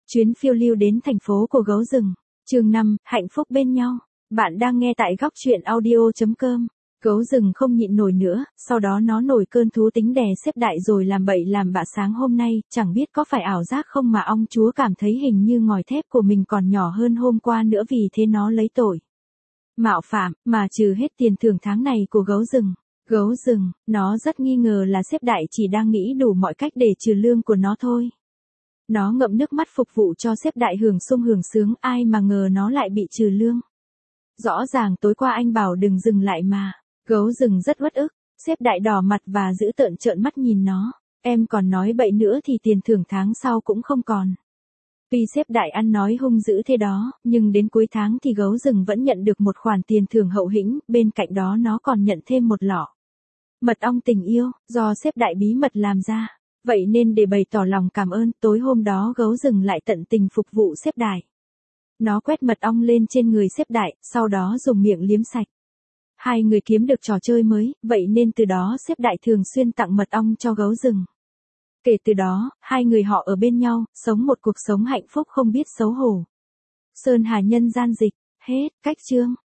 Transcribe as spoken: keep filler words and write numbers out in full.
Chuyến phiêu lưu đến thành phố của gấu rừng. Chương năm, hạnh phúc bên nhau. Bạn đang nghe tại góc truyện audio chấm com. Gấu rừng không nhịn nổi nữa, sau đó nó nổi cơn thú tính đè xếp đại rồi làm bậy làm bạ. Sáng hôm nay, chẳng biết có phải ảo giác không mà ong chúa cảm thấy hình như ngòi thép của mình còn nhỏ hơn hôm qua nữa, vì thế nó lấy tội mạo phạm mà trừ hết tiền thưởng tháng này của gấu rừng. Gấu rừng, nó rất nghi ngờ là sếp đại chỉ đang nghĩ đủ mọi cách để trừ lương của nó thôi. Nó ngậm nước mắt phục vụ cho sếp đại hưởng sung hưởng sướng, ai mà ngờ nó lại bị trừ lương. Rõ ràng tối qua anh bảo đừng dừng lại mà. Gấu rừng rất uất ức, sếp đại đỏ mặt và giữ tợn trợn mắt nhìn nó. Em còn nói bậy nữa thì tiền thưởng tháng sau cũng không còn. Tuy sếp đại ăn nói hung dữ thế đó, nhưng đến cuối tháng thì gấu rừng vẫn nhận được một khoản tiền thưởng hậu hĩnh, bên cạnh đó nó còn nhận thêm một lọ mật ong tình yêu, do sếp đại bí mật làm ra. Vậy nên để bày tỏ lòng cảm ơn, tối hôm đó gấu rừng lại tận tình phục vụ sếp đại. Nó quét mật ong lên trên người sếp đại, sau đó dùng miệng liếm sạch. Hai người kiếm được trò chơi mới, vậy nên từ đó sếp đại thường xuyên tặng mật ong cho gấu rừng. Kể từ đó, hai người họ ở bên nhau, sống một cuộc sống hạnh phúc không biết xấu hổ. Sơn Hà nhân gian dịch, hết, cách chương.